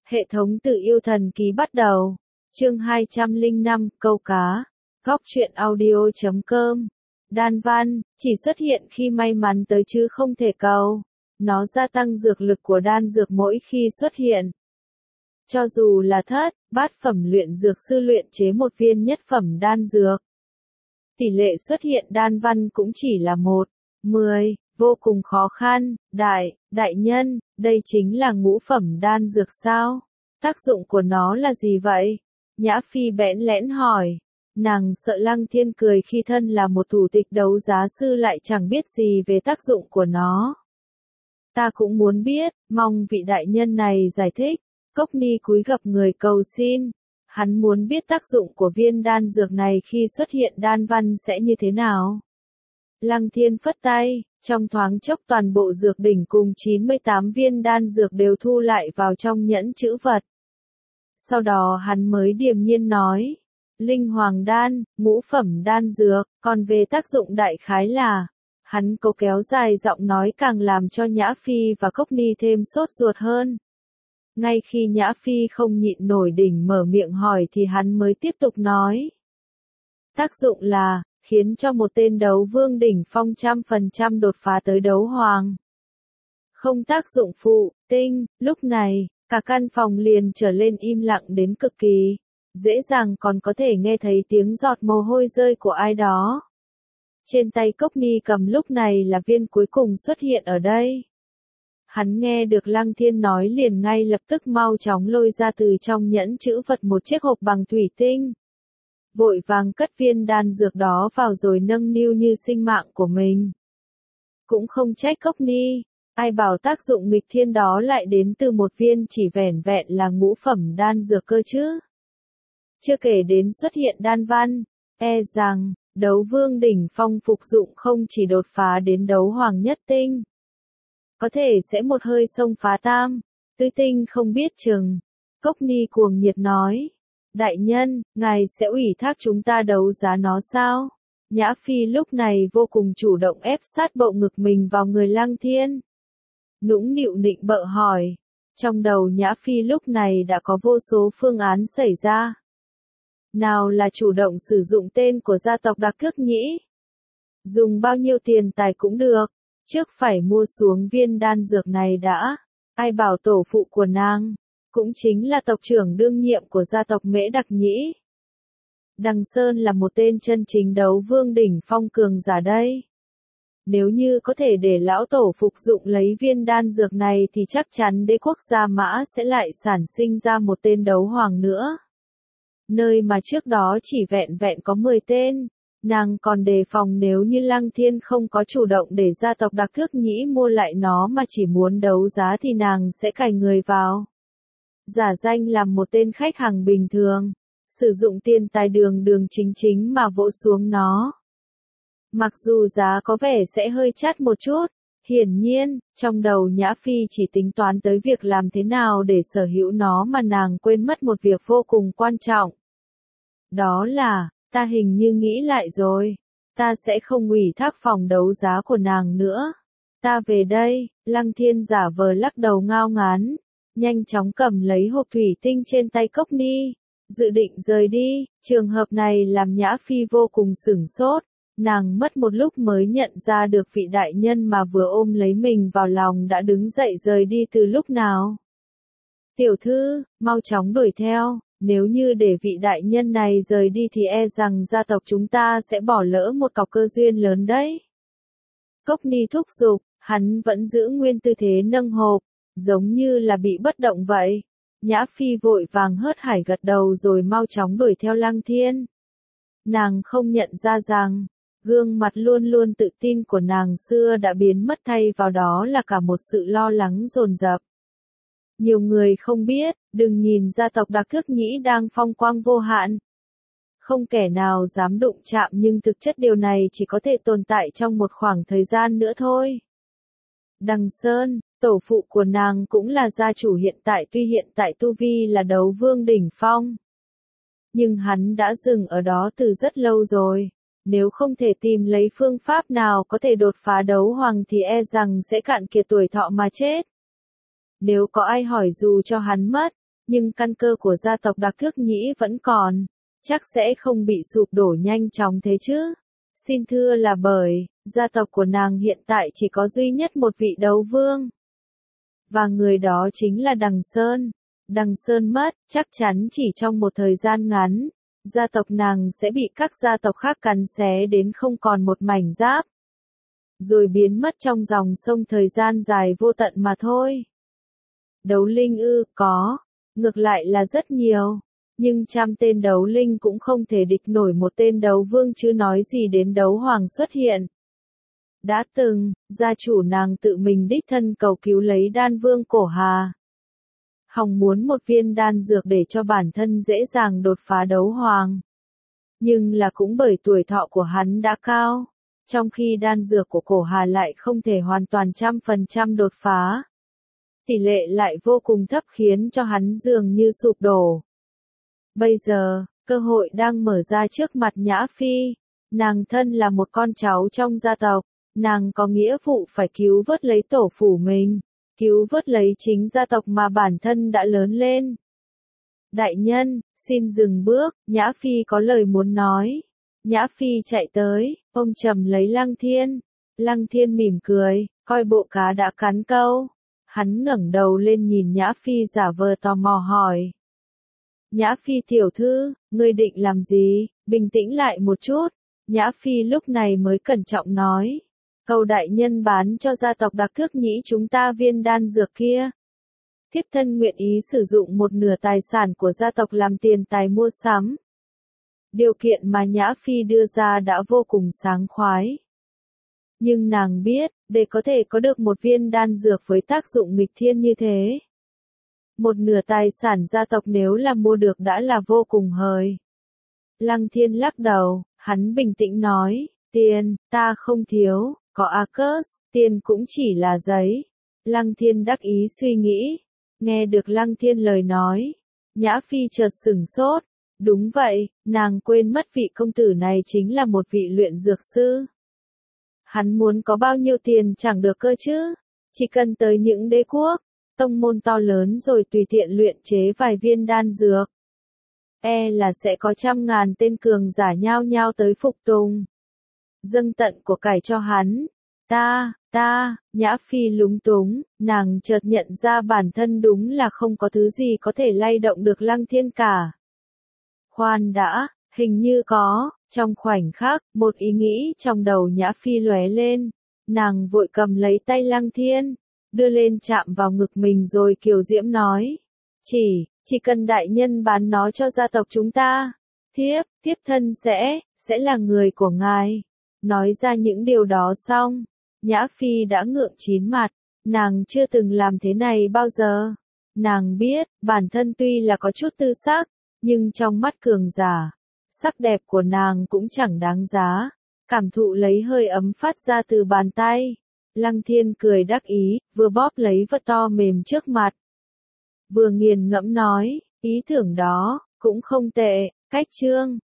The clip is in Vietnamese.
Hệ thống tự yêu thần ký bắt đầu. Chương 205, câu cá. Góc truyện audio.com. Đan văn, chỉ xuất hiện khi may mắn tới chứ không thể cầu. Nó gia tăng dược lực của đan dược mỗi khi xuất hiện. Cho dù là thất, bát phẩm luyện dược sư luyện chế một viên nhất phẩm đan dược, tỷ lệ xuất hiện đan văn cũng chỉ là 1/10, vô cùng khó khăn. Đại nhân, đây chính là ngũ phẩm đan dược sao? Tác dụng của nó là gì vậy? Nhã Phi bẽn lẽn hỏi. Nàng sợ Lăng Thiên cười khi thân là một thủ tịch đấu giá sư lại chẳng biết gì về tác dụng của nó. Ta cũng muốn biết, mong vị đại nhân này giải thích. Cốc Ni cúi gập người cầu xin. Hắn muốn biết tác dụng của viên đan dược này khi xuất hiện đan văn sẽ như thế nào. Lăng Thiên phất tay, trong thoáng chốc toàn bộ dược đỉnh cùng 98 viên đan dược đều thu lại vào trong nhẫn trữ vật. Sau đó hắn mới điềm nhiên nói, linh hoàng đan, ngũ phẩm đan dược, còn về tác dụng đại khái là, hắn cố kéo dài giọng nói càng làm cho Nhã Phi và Cốc Ni thêm sốt ruột hơn. Ngay khi Nhã Phi không nhịn nổi đỉnh mở miệng hỏi thì hắn mới tiếp tục nói. Tác dụng là, khiến cho một tên đấu vương đỉnh phong 100% đột phá tới đấu hoàng. Không tác dụng phụ, lúc này, cả căn phòng liền trở lên im lặng đến cực kỳ. Dễ dàng còn có thể nghe thấy tiếng giọt mồ hôi rơi của ai đó. Trên tay Cốc Ni cầm lúc này là viên cuối cùng xuất hiện ở đây. Hắn nghe được Lăng Thiên nói liền ngay lập tức mau chóng lôi ra từ trong nhẫn trữ vật một chiếc hộp bằng thủy tinh. Vội vàng cất viên đan dược đó vào rồi nâng niu như sinh mạng của mình. Cũng không trách Cốc Ni, ai bảo tác dụng nghịch thiên đó lại đến từ một viên chỉ vẻn vẹn là ngũ phẩm đan dược cơ chứ. Chưa kể đến xuất hiện đan văn, rằng, đấu vương đỉnh phong phục dụng không chỉ đột phá đến đấu hoàng nhất tinh. Có thể sẽ một hơi xông phá tam, tứ tinh không biết chừng. Cốc Ni cuồng nhiệt nói. Đại nhân, ngài sẽ ủy thác chúng ta đấu giá nó sao? Nhã Phi lúc này vô cùng chủ động ép sát bộ ngực mình vào người Lăng Thiên. Nũng nịu nịnh bợ hỏi. Trong đầu Nhã Phi lúc này đã có vô số phương án xảy ra. Nào là chủ động sử dụng tên của gia tộc Đặc Cước Nhĩ. Dùng bao nhiêu tiền tài cũng được. Trước phải mua xuống viên đan dược này đã. Ai bảo tổ phụ của nàng cũng chính là tộc trưởng đương nhiệm của gia tộc Mễ Đặc Nhĩ. Đằng Sơn là một tên chân chính đấu vương đỉnh phong cường giả đây. Nếu như có thể để lão tổ phục dụng lấy viên đan dược này thì chắc chắn đế quốc Gia Mã sẽ lại sản sinh ra một tên đấu hoàng nữa. Nơi mà trước đó chỉ vẹn vẹn có 10 tên, nàng còn đề phòng nếu như Lăng Thiên không có chủ động để gia tộc Đặc Thước Nhĩ mua lại nó mà chỉ muốn đấu giá thì nàng sẽ cài người vào. Giả danh làm một tên khách hàng bình thường, sử dụng tiền tài đường chính chính mà vỗ xuống nó. Mặc dù giá có vẻ sẽ hơi chát một chút, hiển nhiên, trong đầu Nhã Phi chỉ tính toán tới việc làm thế nào để sở hữu nó mà nàng quên mất một việc vô cùng quan trọng. Đó là, ta hình như nghĩ lại rồi, ta sẽ không ủy thác phòng đấu giá của nàng nữa. Ta về đây, Lăng Thiên giả vờ lắc đầu ngao ngán, nhanh chóng cầm lấy hộp thủy tinh trên tay Cốc Ni, dự định rời đi. Trường hợp này làm Nhã Phi vô cùng sửng sốt, nàng mất một lúc mới nhận ra được vị đại nhân mà vừa ôm lấy mình vào lòng đã đứng dậy rời đi từ lúc nào. Tiểu thư, mau chóng đuổi theo, nếu như để vị đại nhân này rời đi thì e rằng gia tộc chúng ta sẽ bỏ lỡ một cọc cơ duyên lớn đấy. Cốc Ni thúc giục, hắn vẫn giữ nguyên tư thế nâng hộp, giống như là bị bất động vậy. Nhã Phi vội vàng hớt hải gật đầu rồi mau chóng đuổi theo Lăng Thiên. Nàng không nhận ra rằng, gương mặt luôn luôn tự tin của nàng xưa đã biến mất thay vào đó là cả một sự lo lắng dồn dập. Nhiều người không biết, đừng nhìn gia tộc Đặc Cước Nhĩ đang phong quang vô hạn. Không kẻ nào dám đụng chạm nhưng thực chất điều này chỉ có thể tồn tại trong một khoảng thời gian nữa thôi. Đằng Sơn, tổ phụ của nàng cũng là gia chủ hiện tại tuy hiện tại tu vi là đấu vương đỉnh phong. Nhưng hắn đã dừng ở đó từ rất lâu rồi. Nếu không thể tìm lấy phương pháp nào có thể đột phá đấu hoàng thì e rằng sẽ cạn kiệt tuổi thọ mà chết. Nếu có ai hỏi dù cho hắn mất, Nhưng căn cơ của gia tộc Đặc Thước Nhĩ vẫn còn, chắc sẽ không bị sụp đổ nhanh chóng thế chứ. Xin thưa là bởi, gia tộc của nàng hiện tại chỉ có duy nhất một vị đấu vương. Và người đó chính là Đằng Sơn. Đằng Sơn mất, chắc chắn chỉ trong một thời gian ngắn, gia tộc nàng sẽ bị các gia tộc khác cắn xé đến không còn một mảnh giáp. Rồi biến mất trong dòng sông thời gian dài vô tận mà thôi. Đấu linh ư, có. Ngược lại là rất nhiều. Nhưng trăm tên đấu linh cũng không thể địch nổi một tên đấu vương chứ nói gì đến đấu hoàng xuất hiện. Đã từng, gia chủ nàng tự mình đích thân cầu cứu lấy đan vương Cổ Hà. Hòng muốn một viên đan dược để cho bản thân dễ dàng đột phá đấu hoàng. Nhưng là cũng bởi tuổi thọ của hắn đã cao, trong khi đan dược của Cổ Hà lại không thể hoàn toàn 100% đột phá. Tỷ lệ lại vô cùng thấp khiến cho hắn dường như sụp đổ. Bây giờ, cơ hội đang mở ra trước mặt Nhã Phi. Nàng thân là một con cháu trong gia tộc, nàng có nghĩa vụ phải cứu vớt lấy tổ phủ mình, cứu vớt lấy chính gia tộc mà bản thân đã lớn lên. Đại nhân, xin dừng bước, Nhã Phi có lời muốn nói. Nhã Phi chạy tới, ôm chầm lấy Lăng Thiên. Lăng Thiên mỉm cười, coi bộ cá đã cắn câu. Hắn ngẩng đầu lên nhìn Nhã Phi giả vờ tò mò hỏi. Nhã Phi tiểu thư, ngươi định làm gì? Bình tĩnh lại một chút. Nhã Phi lúc này mới cẩn trọng nói. Cầu đại nhân bán cho gia tộc Đặc Thước Nhĩ chúng ta viên đan dược kia. Thiếp thân nguyện ý sử dụng một nửa tài sản của gia tộc làm tiền tài mua sắm. Điều kiện mà Nhã Phi đưa ra đã vô cùng sáng khoái. Nhưng nàng biết, để có thể có được một viên đan dược với tác dụng nghịch thiên như thế. Một nửa tài sản gia tộc nếu là mua được đã là vô cùng hời. Lăng Thiên lắc đầu, hắn bình tĩnh nói, tiền, ta không thiếu, có Arcus, tiền cũng chỉ là giấy. Lăng Thiên đắc ý suy nghĩ, nghe được Lăng Thiên lời nói, Nhã Phi chợt sửng sốt, đúng vậy, nàng quên mất vị công tử này chính là một vị luyện dược sư. Hắn muốn có bao nhiêu tiền chẳng được cơ chứ, chỉ cần tới những đế quốc, tông môn to lớn rồi tùy tiện luyện chế vài viên đan dược. Là sẽ có 100.000 tên cường giả nhao nhao tới phục tùng. Dâng tận của cải cho hắn. Nhã Phi lúng túng, nàng chợt nhận ra bản thân đúng là không có thứ gì có thể lay động được Lăng Thiên cả. Khoan đã, hình như có, trong khoảnh khắc, một ý nghĩ trong đầu Nhã Phi lóe lên. Nàng vội cầm lấy tay Lăng Thiên, đưa lên chạm vào ngực mình rồi kiều diễm nói. Chỉ cần đại nhân bán nó cho gia tộc chúng ta, thiếp thân sẽ là người của ngài. Nói ra những điều đó xong, Nhã Phi đã ngượng chín mặt, nàng chưa từng làm thế này bao giờ. Nàng biết, bản thân tuy là có chút tư sắc, nhưng trong mắt cường giả, sắc đẹp của nàng cũng chẳng đáng giá. Cảm thụ lấy hơi ấm phát ra từ bàn tay. Lăng Thiên cười đắc ý, vừa bóp lấy vật to mềm trước mặt. Vừa nghiền ngẫm nói, ý tưởng đó, cũng không tệ, cách chương.